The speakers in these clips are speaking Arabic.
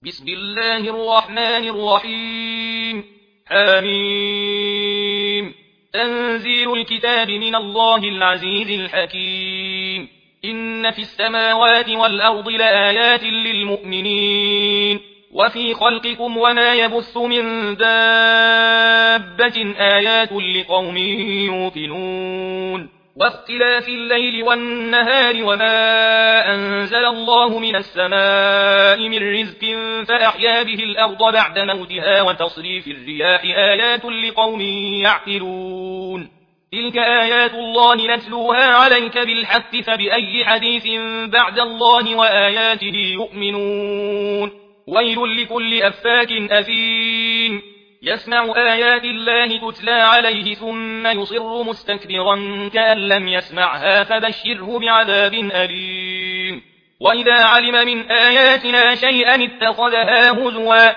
بسم الله الرحمن الرحيم. حميم. تنزيل الكتاب من الله العزيز الحكيم. إن في السماوات والأرض لآيات للمؤمنين وفي خلقكم وما يبث من دابة آيات لقوم يوقنون. واختلاف الليل والنهار وما أنزل الله من السماء من رزق فأحيا به الأرض بعد موتها وتصريف الرياح آيات لقوم يعقلون. تلك آيات الله نتلوها عليك بالحق فبأي حديث بعد الله وآياته يؤمنون. ويل لكل أفاك أثيم يسمع آيات الله تتلى عليه ثم يصر مستكبرا كأن لم يسمعها فبشره بعذاب أليم. وإذا علم من آياتنا شيئا اتخذها هزوا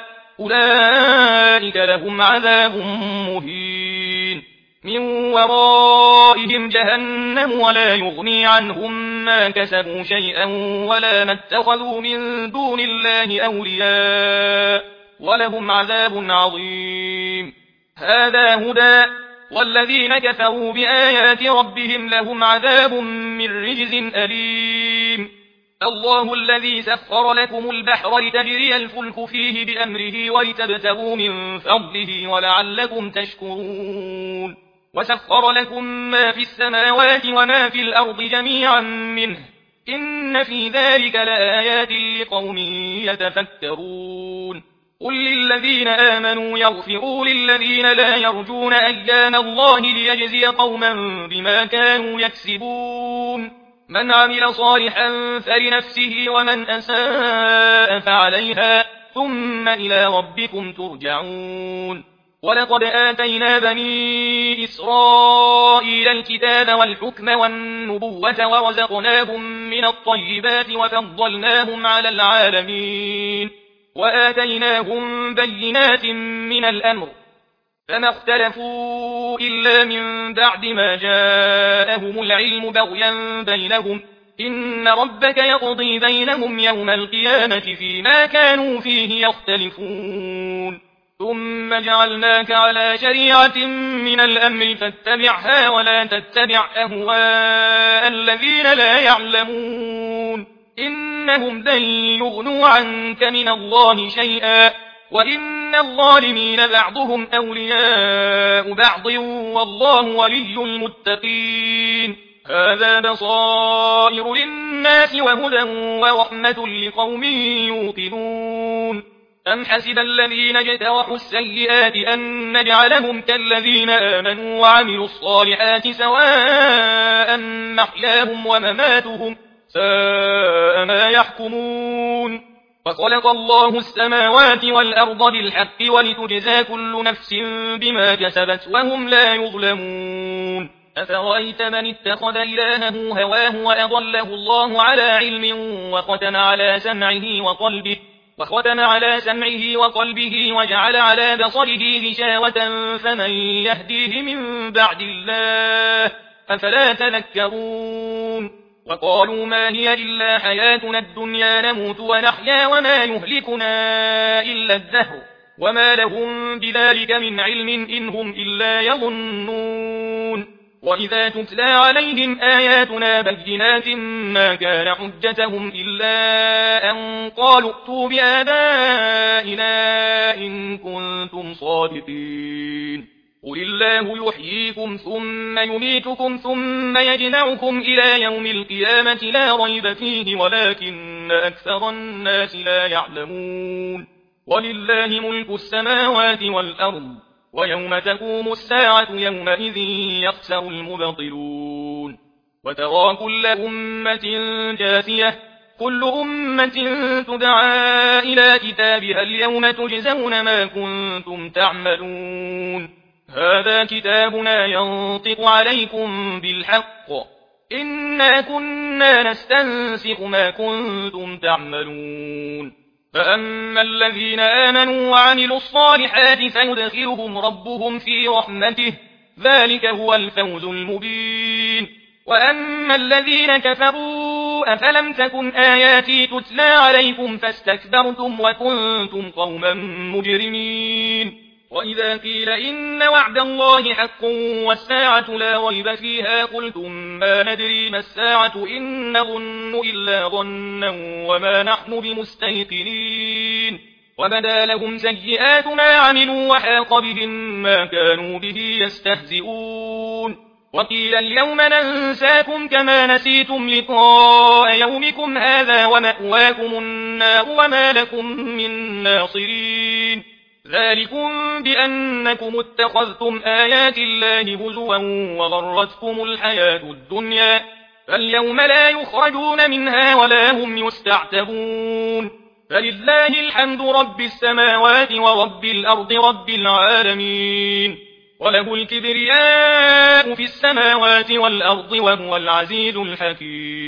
أولئك لهم عذاب مهين. من ورائهم جهنم ولا يغني عنهم ما كسبوا شيئا ولا ما اتخذوا من دون الله أولياء ولهم عذاب عظيم. هذا هدى والذين كفروا بآيات ربهم لهم عذاب من رجز أليم. الله الذي سخر لكم البحر لتجري الفلك فيه بأمره ولتبتغوا من فضله ولعلكم تشكرون. وسخر لكم ما في السماوات وما في الأرض جميعا منه إن في ذلك لآيات لقوم يتفكرون. قل للذين آمنوا يغفروا للذين لا يرجون أيام الله ليجزي قوما بما كانوا يكسبون. من عمل صالحا فلنفسه ومن أساء فعليها ثم إلى ربكم ترجعون. ولقد آتينا بني إسرائيل الكتاب والحكم والنبوة ورزقناهم من الطيبات وفضلناهم على العالمين وآتيناهم بينات من الأمر فما اختلفوا إلا من بعد ما جاءهم العلم بغيا بينهم إن ربك يقضي بينهم يوم القيامة فيما كانوا فيه يختلفون. ثم جعلناك على شريعة من الأمر فاتبعها ولا تتبع أهواء الذين لا يعلمون إنهم لن يغنوا عنك من الله شيئا وإن الظالمين بعضهم أولياء بعض والله ولي المتقين. هذا بصائر للناس وهدى ورحمة لقوم يوقنون. أم حسب الذين اجترحوا السيئات أن نجعلهم كالذين آمنوا وعملوا الصالحات سواء محياهم ومماتهم ساء ما يحكمون. وخلق الله السماوات والأرض بالحق ولتجزى كل نفس بما كسبت وهم لا يظلمون. أفرأيت من اتخذ إلهه هواه وأضله الله على علم وختم على سمعه وقلبه وجعل على بصره غشاوة فمن يهديه من بعد الله أفلا تذكرون. وقالوا ما هي إلا حياتنا الدنيا نموت ونحيا وما يهلكنا إلا الدهر وما لهم بذلك من علم إن هم إلا يظنون. وإذا تتلى عليهم آياتنا بينات ما كان حجتهم إلا أن قالوا ائتوا بآبائنا إن كنتم صادقين. قل الله يحييكم ثم يميتكم ثم يجمعكم إلى يوم القيامة لا ريب فيه ولكن أكثر الناس لا يعلمون. ولله ملك السماوات والأرض ويوم تقوم الساعة يومئذ يخسر المبطلون. وترى كل أمة جاثية كل أمة تدعى إلى كتابها اليوم تجزون ما كنتم تعملون. هذا كتابنا ينطق عليكم بالحق إنا كنا نستنسخ ما كنتم تعملون. فأما الذين آمنوا وعملوا الصالحات فيدخلهم ربهم في رحمته ذلك هو الفوز المبين. وأما الذين كفروا أفلم تكن آياتي تتلى عليكم فاستكبرتم وكنتم قوما مجرمين وإذا قيل إن وعد الله حق والساعة لا ريب فيها قلتم ما ندري ما الساعة إن نظن إلا ظنا وما نحن بمستيقنين وبدا لهم سيئات ما عملوا وحاق بهم ما كانوا به يستهزئون وقيل اليوم ننساكم كما نسيتم لقاء يومكم هذا ومأواكم النار وما لكم من ناصرين ذلكم بأنكم اتخذتم آيات الله هزوا وغرتكم الحياة الدنيا فاليوم لا يخرجون منها ولا هم يستعتبون فلله الحمد رب السماوات ورب الأرض رب العالمين وله الكبرياء في السماوات والأرض وهو العزيز الحكيم